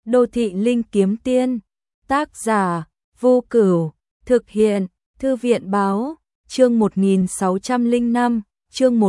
Đô thị linh kiếm tiên, tác giả Vô Cửu, thực hiện Thư viện báo, chương 1605, chương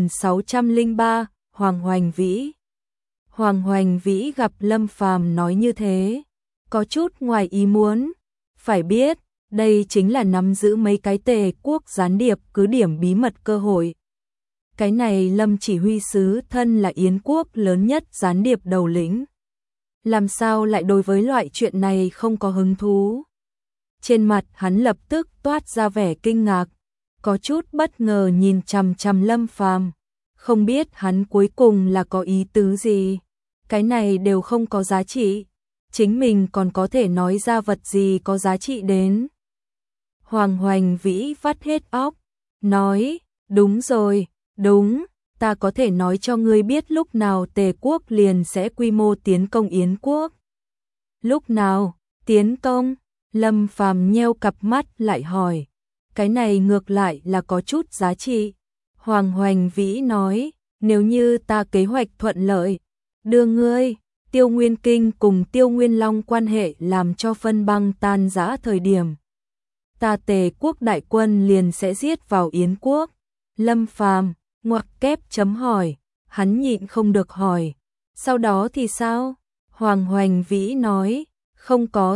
1603, Hoàng Hoành Vĩ. Hoàng Hoành Vĩ gặp Lâm Phàm nói như thế, có chút ngoài ý muốn, phải biết, đây chính là nắm giữ mấy cái Tề quốc gián điệp cứ điểm bí mật cơ hội. Cái này Lâm chỉ huy sứ thân là Yến quốc lớn nhất gián điệp đầu lĩnh. Làm sao lại đối với loại chuyện này không có hứng thú? Trên mặt hắn lập tức toát ra vẻ kinh ngạc, có chút bất ngờ nhìn chằm chằm Lâm Phàm, không biết hắn cuối cùng là có ý tứ gì. Cái này đều không có giá trị, chính mình còn có thể nói ra vật gì có giá trị đến. Hoàng Hoành Vĩ vắt hết óc, nói, đúng rồi, đúng, ta có thể nói cho ngươi biết lúc nào Tề quốc liền sẽ quy mô tiến công Yến quốc. Lúc nào, tiến công? Lâm Phàm nheo cặp mắt lại hỏi, cái này ngược lại là có chút giá trị. Hoàng Hoành Vĩ nói, nếu như ta kế hoạch thuận lợi, đưa ngươi, Tiêu Nguyên Kinh cùng Tiêu Nguyên Long quan hệ làm cho phân băng tan rã thời điểm, ta Tề quốc đại quân liền sẽ giết vào Yến quốc. Lâm Phàm ngoặc kép chấm hỏi, hắn nhịn không được hỏi, sau đó thì sao? Hoàng Hoành Vĩ nói, không có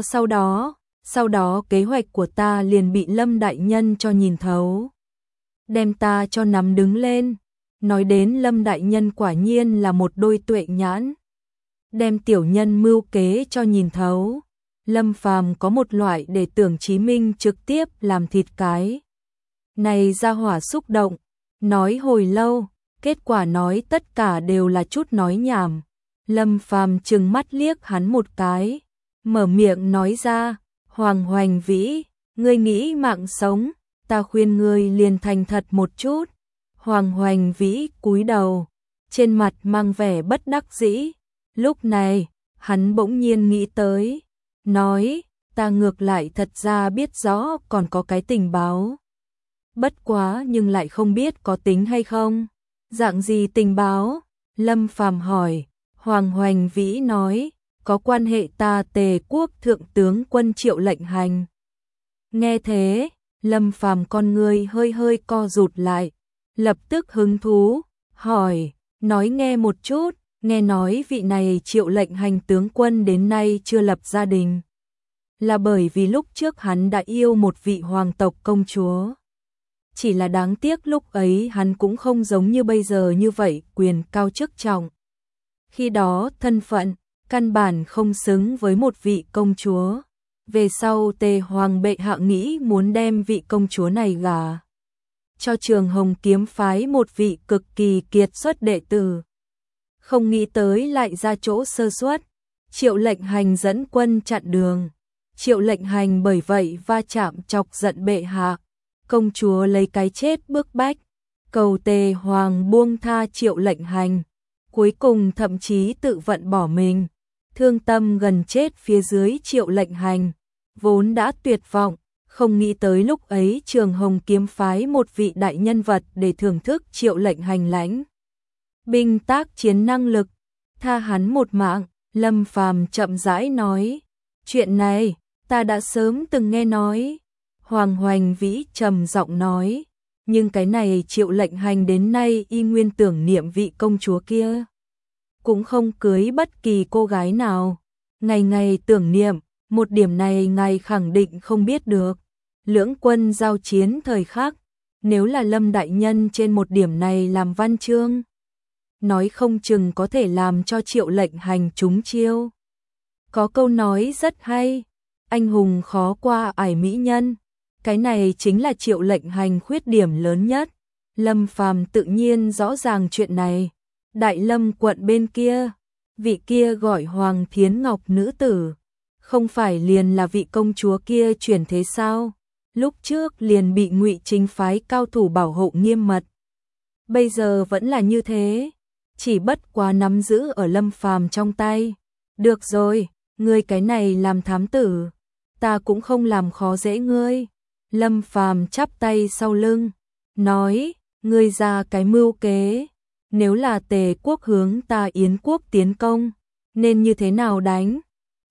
sau đó kế hoạch của ta liền bị Lâm đại nhân cho nhìn thấu, đem ta cho nắm đứng lên. Nói đến Lâm đại nhân quả nhiên là một đôi tuệ nhãn, đem tiểu nhân mưu kế cho nhìn thấu. Lâm Phàm có một loại để tưởng Chí Minh trực tiếp làm thịt cái này ra hỏa xúc động, nói hồi lâu, kết quả nói tất cả đều là chút nói nhảm. Lâm Phàm trừng mắt liếc hắn một cái, mở miệng nói ra, Hoàng Hoành Vĩ, ngươi nghĩ mạng sống, ta khuyên ngươi liền thành thật một chút. Hoàng Hoành Vĩ cúi đầu, trên mặt mang vẻ bất đắc dĩ. Lúc này, hắn bỗng nhiên nghĩ tới, nói, ta ngược lại thật ra biết rõ còn có cái tình báo. Bất quá nhưng lại không biết có tính hay không. Dạng gì tình báo? Lâm Phàm hỏi. Hoàng Hoành Vĩ nói, có quan hệ ta Tề quốc thượng tướng quân Triệu Lệnh Hành. Nghe thế, Lâm Phàm con người hơi hơi co rụt lại, lập tức hứng thú, hỏi, nói nghe một chút. Nghe nói vị này Triệu Lệnh Hành tướng quân đến nay chưa lập gia đình, là bởi vì lúc trước hắn đã yêu một vị hoàng tộc công chúa. Chỉ là đáng tiếc lúc ấy hắn cũng không giống như bây giờ như vậy quyền cao chức trọng. Khi đó thân phận, căn bản không xứng với một vị công chúa. Về sau Tề Hoàng bệ hạ nghĩ muốn đem vị công chúa này gả cho Trường Hồng kiếm phái một vị cực kỳ kiệt xuất đệ tử. Không nghĩ tới lại ra chỗ sơ suất, Triệu Lệnh Hành dẫn quân chặn đường. Triệu Lệnh Hành bởi vậy va chạm chọc giận bệ hạ. Công chúa lấy cái chết bức bách, cầu Tề Hoàng buông tha Triệu Lệnh Hành. Cuối cùng thậm chí tự vận bỏ mình, thương tâm gần chết phía dưới Triệu Lệnh Hành. Vốn đã tuyệt vọng, không nghĩ tới lúc ấy Trường Hồng kiếm phái một vị đại nhân vật để thưởng thức Triệu Lệnh Hành lãnh binh tác chiến năng lực, tha hắn một mạng. Lâm Phàm chậm rãi nói, chuyện này ta đã sớm từng nghe nói. Hoàng Hoành Vĩ trầm giọng nói, nhưng cái này Triệu Lệnh Hành đến nay y nguyên tưởng niệm vị công chúa kia, cũng không cưới bất kỳ cô gái nào. Ngày ngày tưởng niệm, một điểm này ngài khẳng định không biết được. Lưỡng quân giao chiến thời khắc, nếu là Lâm đại nhân trên một điểm này làm văn chương, nói không chừng có thể làm cho Triệu Lệnh Hành trúng chiêu. Có câu nói rất hay, anh hùng khó qua ải mỹ nhân. Cái này chính là Triệu Lệnh Hành khuyết điểm lớn nhất. Lâm Phàm tự nhiên rõ ràng chuyện này. Đại Lâm quận bên kia, vị kia gọi Hoàng Thiến Ngọc nữ tử, không phải liền là vị công chúa kia chuyển thế sao? Lúc trước liền bị Ngụy Chính phái cao thủ bảo hộ nghiêm mật, bây giờ vẫn là như thế, chỉ bất quá nắm giữ ở Lâm Phàm trong tay. Được rồi, ngươi cái này làm thám tử, ta cũng không làm khó dễ ngươi. Lâm Phàm chắp tay sau lưng, nói, ngươi ra cái mưu kế, nếu là Tề quốc hướng ta Yến quốc tiến công, nên như thế nào đánh?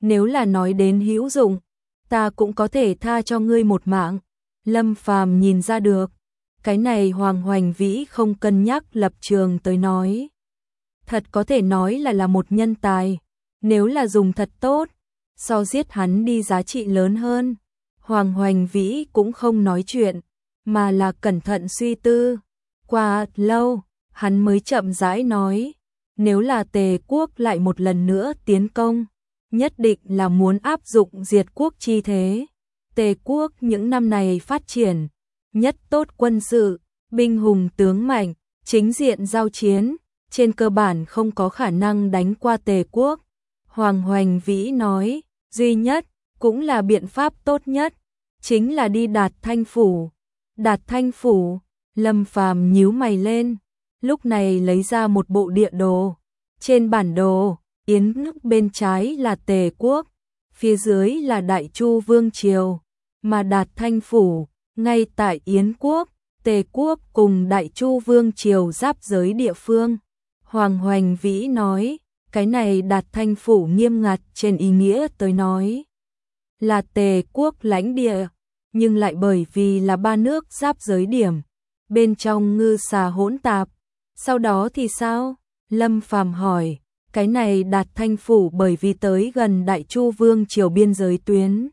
Nếu là nói đến hữu dụng, ta cũng có thể tha cho ngươi một mạng. Lâm Phàm nhìn ra được, cái này Hoàng Hoành Vĩ không cân nhắc lập trường tới nói. Thật có thể nói là một nhân tài, nếu là dùng thật tốt, so giết hắn đi giá trị lớn hơn. Hoàng Hoành Vĩ cũng không nói chuyện, mà là cẩn thận suy tư. Qua lâu, hắn mới chậm rãi nói, nếu là Tề quốc lại một lần nữa tiến công, nhất định là muốn áp dụng diệt quốc chi thế. Tề quốc những năm này phát triển, nhất tốt quân sự, binh hùng tướng mạnh, chính diện giao chiến, trên cơ bản không có khả năng đánh qua Tề quốc. Hoàng Hoành Vĩ nói, duy nhất, cũng là biện pháp tốt nhất, chính là đi Đạt Thanh Phủ. Đạt Thanh Phủ, Lâm Phàm nhíu mày lên, lúc này lấy ra một bộ địa đồ. Trên bản đồ, Yến nước bên trái là Tề quốc, phía dưới là Đại Chu Vương Triều, mà Đạt Thanh Phủ, ngay tại Yến quốc, Tề quốc cùng Đại Chu Vương Triều giáp giới địa phương. Hoàng Hoành Vĩ nói, cái này Đạt Thanh Phủ nghiêm ngặt trên ý nghĩa tới nói, là Tề quốc lãnh địa, nhưng lại bởi vì là ba nước giáp giới điểm, bên trong ngư xà hỗn tạp. Sau đó thì sao? Lâm Phàm hỏi, cái này Đạt Thanh Phủ bởi vì tới gần Đại Chu Vương Triều biên giới tuyến.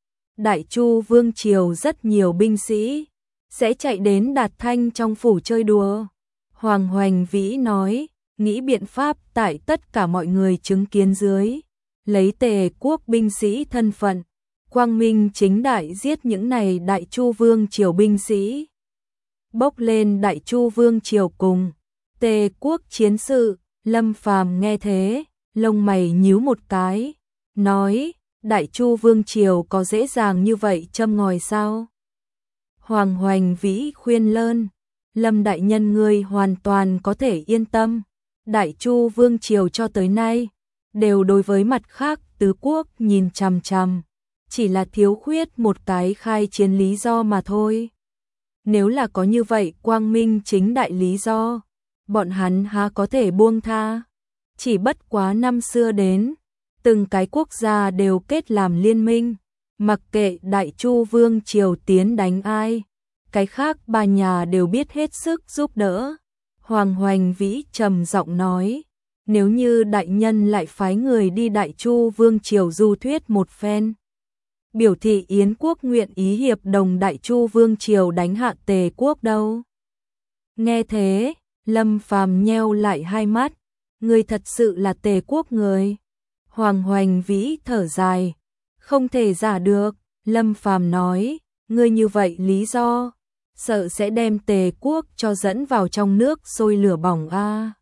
Đại Chu Vương Triều rất nhiều binh sĩ, sẽ chạy đến Đạt Thanh trong phủ chơi đùa. Hoàng Hoành Vĩ nói, nghĩ biện pháp tại tất cả mọi người chứng kiến dưới, lấy Tề quốc binh sĩ thân phận, quang minh chính đại giết những này Đại Chu Vương Triều binh sĩ. Bốc lên Đại Chu Vương Triều cùng Tề quốc chiến sự. Lâm Phàm nghe thế, lông mày nhíu một cái, nói, Đại Chu Vương Triều có dễ dàng như vậy châm ngòi sao? Hoàng Hoành Vĩ khuyên lơn, Lâm đại nhân ngươi hoàn toàn có thể yên tâm, Đại Chu Vương Triều cho tới nay, đều đối với mặt khác tứ quốc nhìn chằm chằm, chỉ là thiếu khuyết một cái khai chiến lý do mà thôi. Nếu là có như vậy quang minh chính đại lý do, bọn hắn há có thể buông tha. Chỉ bất quá năm xưa đến, từng cái quốc gia đều kết làm liên minh, mặc kệ Đại Chu Vương Triều tiến đánh ai, cái khác ba nhà đều biết hết sức giúp đỡ. Hoàng Hoành Vĩ trầm giọng nói, nếu như đại nhân lại phái người đi Đại Chu Vương Triều du thuyết một phen, biểu thị Yến quốc nguyện ý hiệp đồng Đại Chu Vương Triều đánh hạ Tề quốc đâu. Nghe thế, Lâm Phàm nheo lại hai mắt, ngươi thật sự là Tề quốc người. Hoàng Hoành Vĩ thở dài, không thể giả được. Lâm Phàm nói, ngươi như vậy lý do, sợ sẽ đem Tề quốc cho dẫn vào trong nước sôi lửa bỏng a.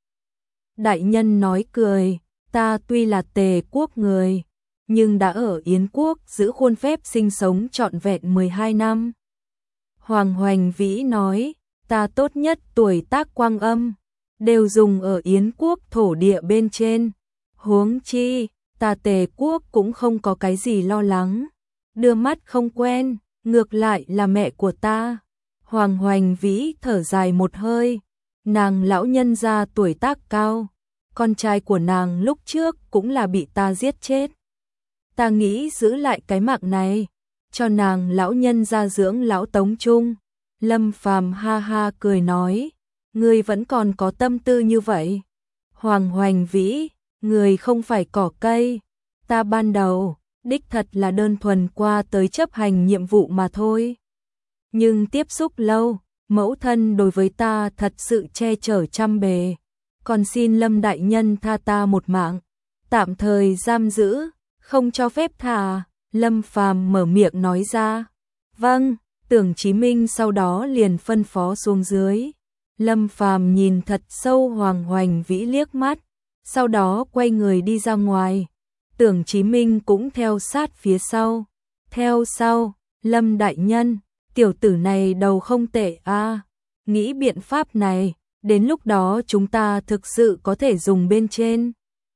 Đại nhân nói cười, ta tuy là Tề quốc người, nhưng đã ở Yến quốc giữ khuôn phép sinh sống trọn vẹn 12 năm. Hoàng Hoành Vĩ nói, ta tốt nhất tuổi tác quang âm, đều dùng ở Yến quốc thổ địa bên trên. Huống chi, ta Tề quốc cũng không có cái gì lo lắng. Đưa mắt không quen, ngược lại là mẹ của ta. Hoàng Hoành Vĩ thở dài một hơi, nàng lão nhân gia tuổi tác cao, con trai của nàng lúc trước cũng là bị ta giết chết. Ta nghĩ giữ lại cái mạng này, cho nàng lão nhân gia dưỡng lão tống chung. Lâm Phàm ha ha cười nói, ngươi vẫn còn có tâm tư như vậy. Hoàng Hoành Vĩ, người không phải cỏ cây, ta ban đầu, đích thật là đơn thuần qua tới chấp hành nhiệm vụ mà thôi. Nhưng tiếp xúc lâu, mẫu thân đối với ta thật sự che chở trăm bề, còn xin Lâm đại nhân tha ta một mạng, tạm thời giam giữ, không cho phép thả. Lâm Phàm mở miệng nói ra, vâng. Tưởng Chí Minh sau đó liền phân phó xuống dưới. Lâm Phàm nhìn thật sâu Hoàng Hoành Vĩ liếc mắt, sau đó quay người đi ra ngoài. Tưởng Chí Minh cũng theo sát phía sau. Theo sau, Lâm đại nhân, tiểu tử này đầu không tệ a, nghĩ biện pháp này, đến lúc đó chúng ta thực sự có thể dùng bên trên.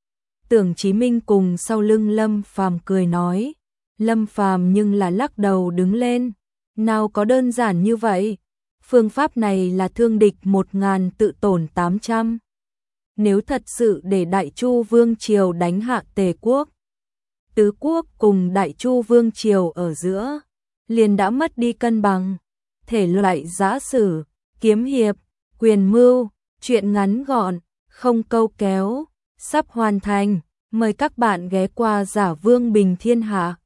Tưởng Chí Minh cùng sau lưng Lâm Phàm cười nói. Lâm Phàm nhưng là lắc đầu đứng lên. Nào có đơn giản như vậy, phương pháp này là thương địch 1000 tự tổn 800. Nếu thật sự để Đại Chu Vương Triều đánh hạ Tề quốc, tứ quốc cùng Đại Chu vương triều ở giữa, liền đã mất đi cân bằng. Thể loại giã sử, kiếm hiệp, quyền mưu, truyện ngắn gọn, không câu kéo, sắp hoàn thành. Mời các bạn ghé qua Giả Vương Bình Thiên Hạ.